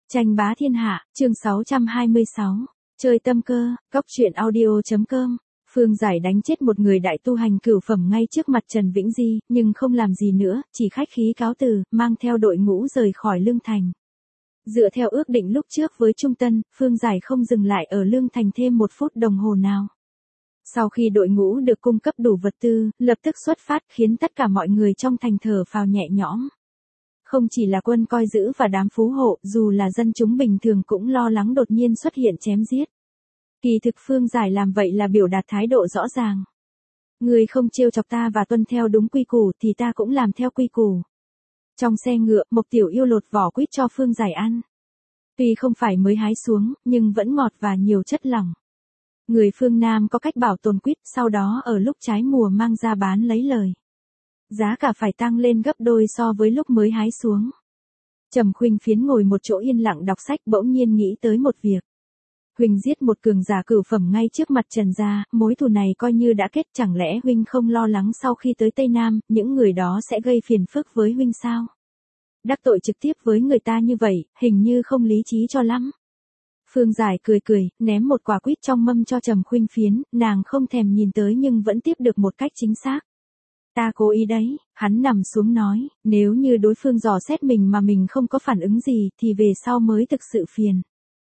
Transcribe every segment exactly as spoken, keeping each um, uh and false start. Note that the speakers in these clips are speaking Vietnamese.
Tranh bá thiên hạ, chương sáu trăm hai mươi sáu. Chơi tâm cơ, cóc truyện audio.com. Phương Giải đánh chết một người đại tu hành cửu phẩm ngay trước mặt Trần Vĩnh Di, nhưng không làm gì nữa, chỉ khách khí cáo từ, mang theo đội ngũ rời khỏi Lương Thành. Dựa theo ước định lúc trước với Trung Tân, Phương Giải không dừng lại ở Lương Thành thêm một phút đồng hồ nào. Sau khi đội ngũ được cung cấp đủ vật tư, lập tức xuất phát khiến tất cả mọi người trong thành thở phào nhẹ nhõm. Không chỉ là quân coi giữ và đám phú hộ, dù là dân chúng bình thường cũng lo lắng đột nhiên xuất hiện chém giết. Kỳ thực Phương Giải làm vậy là biểu đạt thái độ rõ ràng. Người không trêu chọc ta và tuân theo đúng quy củ thì ta cũng làm theo quy củ. Trong xe ngựa, Mộc Tiểu Yêu lột vỏ quýt cho Phương Giải ăn. Tuy không phải mới hái xuống, nhưng vẫn ngọt và nhiều chất lỏng. Người phương Nam có cách bảo tồn quýt, sau đó ở lúc trái mùa mang ra bán lấy lời. Giá cả phải tăng lên gấp đôi so với lúc mới hái xuống. Trầm Khuynh Phiến ngồi một chỗ yên lặng đọc sách bỗng nhiên nghĩ tới một việc. Huynh giết một cường giả cửu phẩm ngay trước mặt Trần gia, mối thù này coi như đã kết, chẳng lẽ Huynh không lo lắng sau khi tới Tây Nam, những người đó sẽ gây phiền phức với Huynh sao? Đắc tội trực tiếp với người ta như vậy, hình như không lý trí cho lắm. Phương Giải cười cười, ném một quả quýt trong mâm cho Trầm Khuynh Phiến, nàng không thèm nhìn tới nhưng vẫn tiếp được một cách chính xác. Ta cố ý đấy, hắn nằm xuống nói, nếu như đối phương dò xét mình mà mình không có phản ứng gì thì về sau mới thực sự phiền.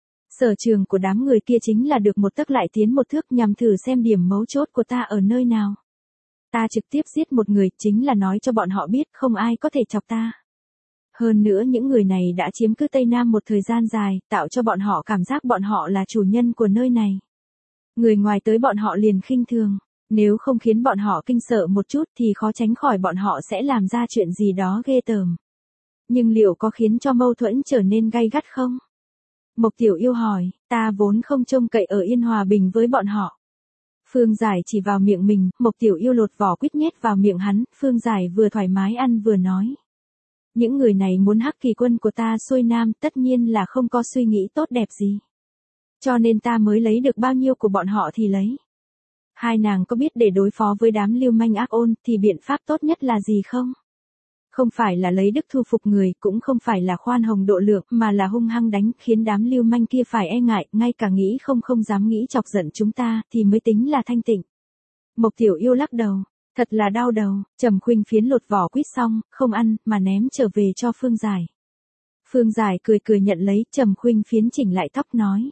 Sở trường của đám người kia chính là được một tấc lại tiến một thước nhằm thử xem điểm mấu chốt của ta ở nơi nào. Ta trực tiếp giết một người chính là nói cho bọn họ biết không ai có thể chọc ta. Hơn nữa những người này đã chiếm cứ Tây Nam một thời gian dài, tạo cho bọn họ cảm giác bọn họ là chủ nhân của nơi này. Người ngoài tới bọn họ liền khinh thường. Nếu không khiến bọn họ kinh sợ một chút thì khó tránh khỏi bọn họ sẽ làm ra chuyện gì đó ghê tởm. Nhưng liệu có khiến cho mâu thuẫn trở nên gay gắt không? Mộc Tiểu Yêu hỏi, ta vốn không trông cậy ở yên hòa bình với bọn họ. Phương Giải chỉ vào miệng mình, Mộc Tiểu Yêu lột vỏ quýt nhét vào miệng hắn, Phương Giải vừa thoải mái ăn vừa nói. Những người này muốn hắc kỳ quân của ta xuôi nam tất nhiên là không có suy nghĩ tốt đẹp gì. Cho nên ta mới lấy được bao nhiêu của bọn họ thì lấy. Hai nàng có biết để đối phó với đám lưu manh ác ôn thì biện pháp tốt nhất là gì không? Không phải là lấy đức thu phục người, cũng không phải là khoan hồng độ lượng, mà là hung hăng đánh, khiến đám lưu manh kia phải e ngại, ngay cả nghĩ không không dám nghĩ chọc giận chúng ta, thì mới tính là thanh tịnh. Mộc Tiểu Yêu lắc đầu, thật là đau đầu. Trầm Khuynh Phiến lột vỏ quýt xong, không ăn, mà ném trở về cho Phương Giải. Phương Giải cười cười nhận lấy, Trầm Khuynh Phiến chỉnh lại tóc nói.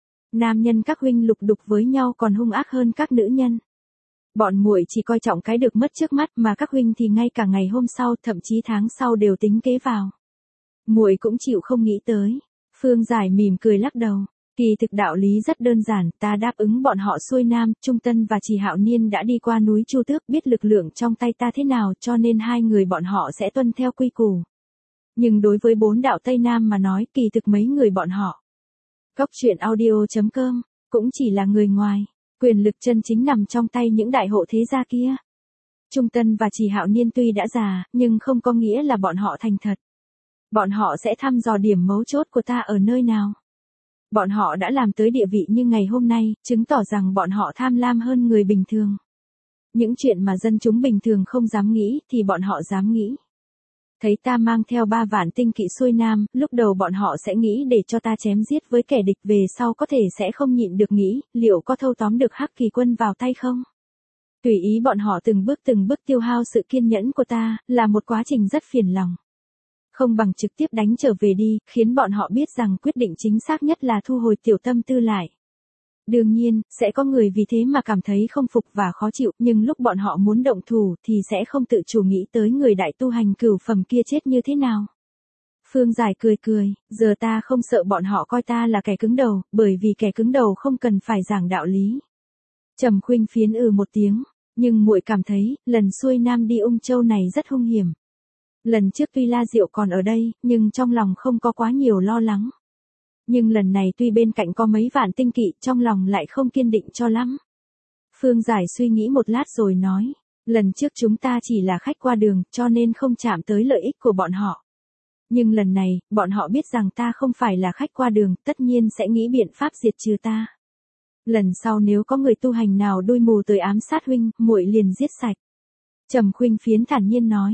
Nam nhân các huynh lục đục với nhau còn hung ác hơn các nữ nhân. Bọn muội chỉ coi trọng cái được mất trước mắt, mà các huynh thì ngay cả ngày hôm sau, thậm chí tháng sau đều tính kế vào. Muội cũng chịu không nghĩ tới. Phương Giải mỉm cười lắc đầu. Kỳ thực đạo lý rất đơn giản, ta đáp ứng bọn họ xuôi nam, Trung Tân và Trì Hạo Niên đã đi qua núi Chu Tước, biết lực lượng trong tay ta thế nào, cho nên hai người bọn họ sẽ tuân theo quy củ. Nhưng đối với bốn đạo Tây Nam mà nói, kỳ thực mấy người bọn họ, cóc truyện audio.com, cũng chỉ là người ngoài, quyền lực chân chính nằm trong tay những đại hộ thế gia kia. Trung Tân và Trì Hạo Niên tuy đã già, nhưng không có nghĩa là bọn họ thành thật. Bọn họ sẽ thăm dò điểm mấu chốt của ta ở nơi nào. Bọn họ đã làm tới địa vị như ngày hôm nay, chứng tỏ rằng bọn họ tham lam hơn người bình thường. Những chuyện mà dân chúng bình thường không dám nghĩ thì bọn họ dám nghĩ. Thấy ta mang theo ba vạn tinh kỵ xuôi nam, lúc đầu bọn họ sẽ nghĩ để cho ta chém giết với kẻ địch, về sau có thể sẽ không nhịn được nghĩ, liệu có thâu tóm được hắc kỳ quân vào tay không? Tùy ý bọn họ từng bước từng bước tiêu hao sự kiên nhẫn của ta, là một quá trình rất phiền lòng. Không bằng trực tiếp đánh trở về đi, khiến bọn họ biết rằng quyết định chính xác nhất là thu hồi tiểu tâm tư lại. Đương nhiên, sẽ có người vì thế mà cảm thấy không phục và khó chịu, nhưng lúc bọn họ muốn động thủ thì sẽ không tự chủ nghĩ tới người đại tu hành cửu phẩm kia chết như thế nào. Phương Giải cười cười, giờ ta không sợ bọn họ coi ta là kẻ cứng đầu, bởi vì kẻ cứng đầu không cần phải giảng đạo lý. Trầm Khuynh Phiến ừ một tiếng, nhưng muội cảm thấy, lần xuôi nam đi Ung Châu này rất hung hiểm. Lần trước tuy La Diệu còn ở đây, nhưng trong lòng không có quá nhiều lo lắng. Nhưng lần này tuy bên cạnh có mấy vạn tinh kỵ, trong lòng lại không kiên định cho lắm. Phương Giải suy nghĩ một lát rồi nói, lần trước chúng ta chỉ là khách qua đường, cho nên không chạm tới lợi ích của bọn họ. Nhưng lần này, bọn họ biết rằng ta không phải là khách qua đường, tất nhiên sẽ nghĩ biện pháp diệt trừ ta. Lần sau nếu có người tu hành nào đuôi mù tới ám sát huynh, muội liền giết sạch. Trầm Khuynh Phiến thản nhiên nói,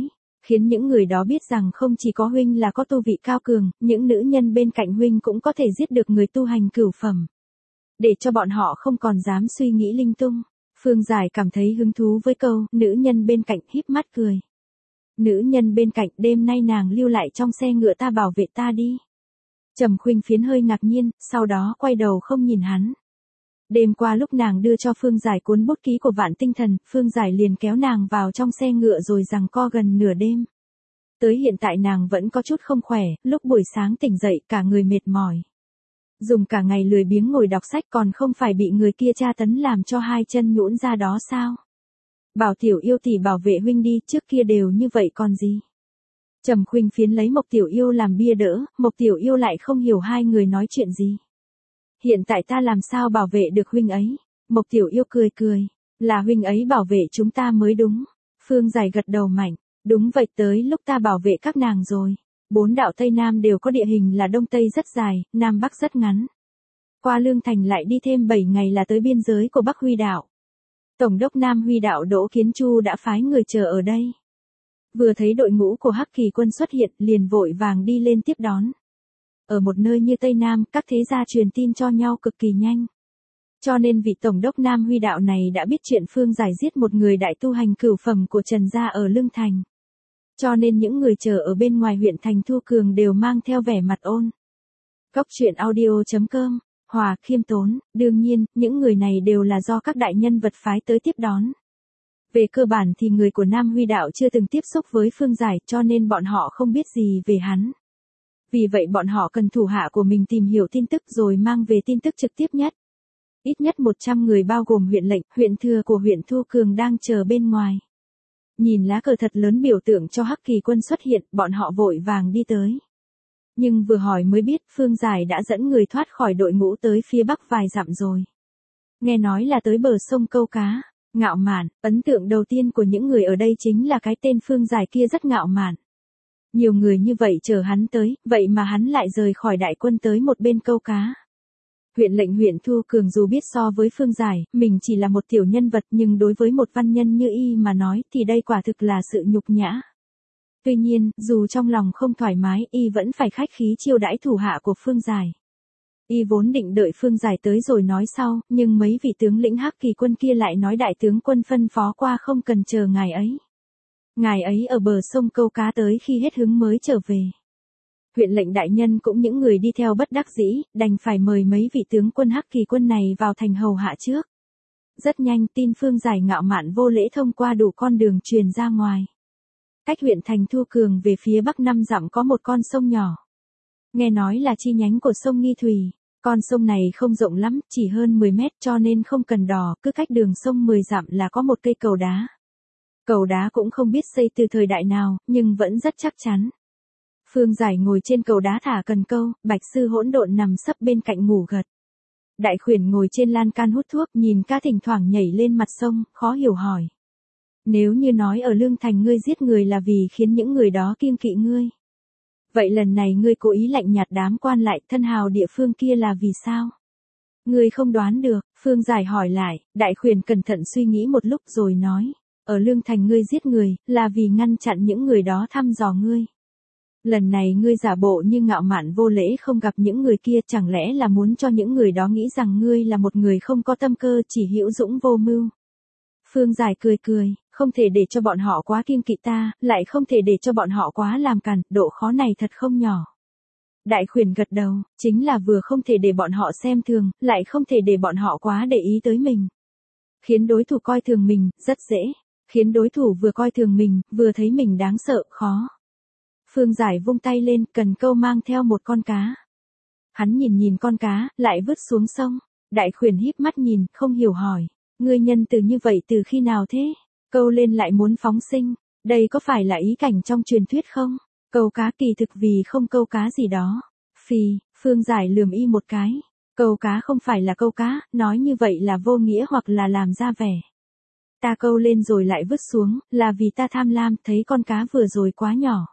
khiến những người đó biết rằng không chỉ có huynh là có tu vị cao cường, những nữ nhân bên cạnh huynh cũng có thể giết được người tu hành cửu phẩm. Để cho bọn họ không còn dám suy nghĩ linh tung. Phương Giải cảm thấy hứng thú với câu, nữ nhân bên cạnh híp mắt cười. Nữ nhân bên cạnh, đêm nay nàng lưu lại trong xe ngựa ta bảo vệ ta đi. Trầm Khuynh Phiến hơi ngạc nhiên, sau đó quay đầu không nhìn hắn. Đêm qua lúc nàng đưa cho Phương Giải cuốn bút ký của Vạn Tinh Thần, Phương Giải liền kéo nàng vào trong xe ngựa rồi giằng co gần nửa đêm. Tới hiện tại nàng vẫn có chút không khỏe, lúc buổi sáng tỉnh dậy cả người mệt mỏi. Dùng cả ngày lười biếng ngồi đọc sách còn không phải bị người kia tra tấn làm cho hai chân nhũn ra đó sao? Bảo Tiểu Yêu tỷ bảo vệ huynh đi, trước kia đều như vậy còn gì? Trầm Khuynh Phiến lấy Mộc Tiểu Yêu làm bia đỡ, Mộc Tiểu Yêu lại không hiểu hai người nói chuyện gì. Hiện tại ta làm sao bảo vệ được huynh ấy? Mộc Tiểu Yêu cười cười, là huynh ấy bảo vệ chúng ta mới đúng. Phương Giải gật đầu mạnh, đúng vậy, tới lúc ta bảo vệ các nàng rồi. Bốn đạo Tây Nam đều có địa hình là Đông Tây rất dài, Nam Bắc rất ngắn. Qua Lương Thành lại đi thêm bảy ngày là tới biên giới của Bắc Huy đạo. Tổng đốc Nam Huy đạo Đỗ Kiến Chu đã phái người chờ ở đây. Vừa thấy đội ngũ của Hắc Kỳ quân xuất hiện, liền vội vàng đi lên tiếp đón. Ở một nơi như Tây Nam, các thế gia truyền tin cho nhau cực kỳ nhanh. Cho nên vị tổng đốc Nam Huy đạo này đã biết chuyện Phương Giải giết một người đại tu hành cửu phẩm của Trần gia ở Lương Thành. Cho nên những người chờ ở bên ngoài huyện thành Thu Cường đều mang theo vẻ mặt ôn. Cốc truyện audio chấm com, Hòa khiêm tốn, đương nhiên, những người này đều là do các đại nhân vật phái tới tiếp đón. Về cơ bản thì người của Nam Huy đạo chưa từng tiếp xúc với Phương Giải cho nên bọn họ không biết gì về hắn. Vì vậy bọn họ cần thủ hạ của mình tìm hiểu tin tức rồi mang về tin tức trực tiếp nhất. Ít nhất một trăm người bao gồm huyện lệnh, huyện thừa của huyện Thu Cường đang chờ bên ngoài. Nhìn lá cờ thật lớn biểu tượng cho Hắc Kỳ quân xuất hiện, bọn họ vội vàng đi tới. Nhưng vừa hỏi mới biết Phương Giải đã dẫn người thoát khỏi đội ngũ tới phía bắc vài dặm rồi. Nghe nói là tới bờ sông câu cá, ngạo mạn, ấn tượng đầu tiên của những người ở đây chính là cái tên Phương Giải kia rất ngạo mạn. Nhiều người như vậy chờ hắn tới, vậy mà hắn lại rời khỏi đại quân tới một bên câu cá. Huyện lệnh huyện Thu Cường dù biết so với Phương Giải, mình chỉ là một tiểu nhân vật nhưng đối với một văn nhân như y mà nói thì đây quả thực là sự nhục nhã. Tuy nhiên, dù trong lòng không thoải mái, y vẫn phải khách khí chiêu đãi thủ hạ của Phương Giải. Y vốn định đợi Phương Giải tới rồi nói sau, nhưng mấy vị tướng lĩnh Hắc Kỳ quân kia lại nói đại tướng quân phân phó qua không cần chờ ngài ấy. Ngài ấy ở bờ sông câu cá tới khi hết hứng mới trở về. Huyện lệnh đại nhân cũng những người đi theo bất đắc dĩ, đành phải mời mấy vị tướng quân Hắc Kỳ quân này vào thành hầu hạ trước. Rất nhanh tin Phương Giải ngạo mạn vô lễ thông qua đủ con đường truyền ra ngoài. Cách huyện thành Thu Cường về phía bắc năm dặm có một con sông nhỏ. Nghe nói là chi nhánh của sông Nghi Thủy. Con sông này không rộng lắm, chỉ hơn mười mét cho nên không cần đò, cứ cách đường sông mười dặm là có một cây cầu đá. Cầu đá cũng không biết xây từ thời đại nào, nhưng vẫn rất chắc chắn. Phương Giải ngồi trên cầu đá thả cần câu, Bạch Sư Hỗn Độn nằm sấp bên cạnh ngủ gật. Đại Khuyển ngồi trên lan can hút thuốc, nhìn ca thỉnh thoảng nhảy lên mặt sông, khó hiểu hỏi. Nếu như nói ở Lương Thành ngươi giết người là vì khiến những người đó kiêng kỵ ngươi. Vậy lần này ngươi cố ý lạnh nhạt đám quan lại, thân hào địa phương kia là vì sao? Ngươi không đoán được, Phương Giải hỏi lại, Đại Khuyển cẩn thận suy nghĩ một lúc rồi nói. Ở Lương Thành ngươi giết người, là vì ngăn chặn những người đó thăm dò ngươi. Lần này ngươi giả bộ như ngạo mạn vô lễ không gặp những người kia, chẳng lẽ là muốn cho những người đó nghĩ rằng ngươi là một người không có tâm cơ, chỉ hữu dũng vô mưu. Phương Giải cười cười, không thể để cho bọn họ quá kiêng kỵ ta, lại không thể để cho bọn họ quá làm càn, độ khó này thật không nhỏ. Đại Khuyển gật đầu, chính là vừa không thể để bọn họ xem thường, lại không thể để bọn họ quá để ý tới mình. Khiến đối thủ coi thường mình, rất dễ. Khiến đối thủ vừa coi thường mình, vừa thấy mình đáng sợ, khó. Phương Giải vung tay lên, cần câu mang theo một con cá. Hắn nhìn nhìn con cá, lại vứt xuống sông. Đại Khuyển híp mắt nhìn, không hiểu hỏi. Ngươi nhân từ như vậy từ khi nào thế? Câu lên lại muốn phóng sinh. Đây có phải là ý cảnh trong truyền thuyết không? Câu cá kỳ thực vì không câu cá gì đó. Phì, Phương Giải lườm y một cái. Câu cá không phải là câu cá, nói như vậy là vô nghĩa hoặc là làm ra vẻ. Ta câu lên rồi lại vứt xuống, là vì ta tham lam, thấy con cá vừa rồi quá nhỏ.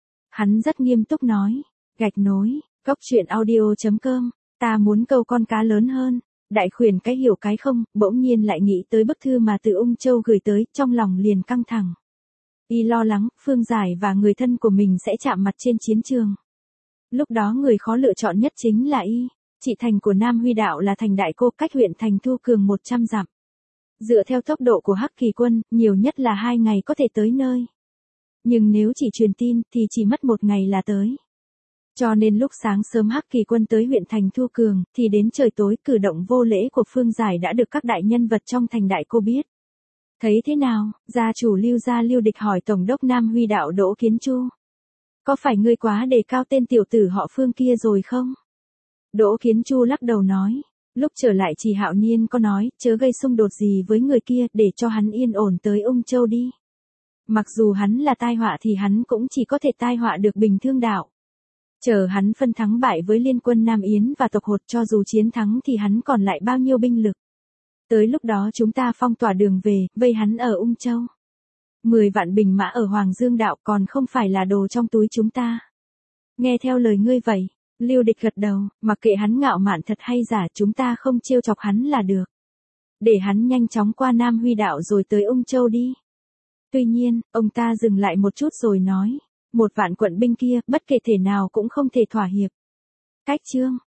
Hắn rất nghiêm túc nói, gạch nối, cốc truyện audio chấm com, ta muốn câu con cá lớn hơn. Đại Khuyển cái hiểu cái không, bỗng nhiên lại nghĩ tới bức thư mà từ Ung Châu gửi tới, trong lòng liền căng thẳng. Y lo lắng, Phương Giải và người thân của mình sẽ chạm mặt trên chiến trường. Lúc đó người khó lựa chọn nhất chính là Y. Chị thành của Nam Huy Đạo là thành Đại Cô, cách huyện thành Thu Cường một trăm dặm. Dựa theo tốc độ của Hắc Kỳ quân, nhiều nhất là hai ngày có thể tới nơi. Nhưng nếu chỉ truyền tin thì chỉ mất một ngày là tới. Cho nên lúc sáng sớm Hắc Kỳ quân tới huyện thành Thu Cường, thì đến trời tối cử động vô lễ của Phương Giải đã được các đại nhân vật trong thành Đại Cô biết. Thấy thế nào, gia chủ Lưu gia Lưu Địch hỏi Tổng đốc Nam Huy Đạo Đỗ Kiến Chu. Có phải ngươi quá đề cao tên tiểu tử họ Phương kia rồi không? Đỗ Kiến Chu lắc đầu nói. Lúc trở lại Trì Hạo Niên có nói, chớ gây xung đột gì với người kia, để cho hắn yên ổn tới Ung Châu đi. Mặc dù hắn là tai họa thì hắn cũng chỉ có thể tai họa được Bình Thương Đạo. Chờ hắn phân thắng bại với liên quân Nam Yến và tộc Hột, cho dù chiến thắng thì hắn còn lại bao nhiêu binh lực. Tới lúc đó chúng ta phong tỏa đường về, vây hắn ở Ung Châu. Mười vạn binh mã ở Hoàng Dương Đạo còn không phải là đồ trong túi chúng ta. Nghe theo lời ngươi vậy. Lưu Địch gật đầu, mặc kệ hắn ngạo mạn thật hay giả, chúng ta không trêu chọc hắn là được. Để hắn nhanh chóng qua Nam Huy Đạo rồi tới Ung Châu đi. Tuy nhiên, ông ta dừng lại một chút rồi nói, một vạn quận binh kia, bất kể thể nào cũng không thể thỏa hiệp. Cách chương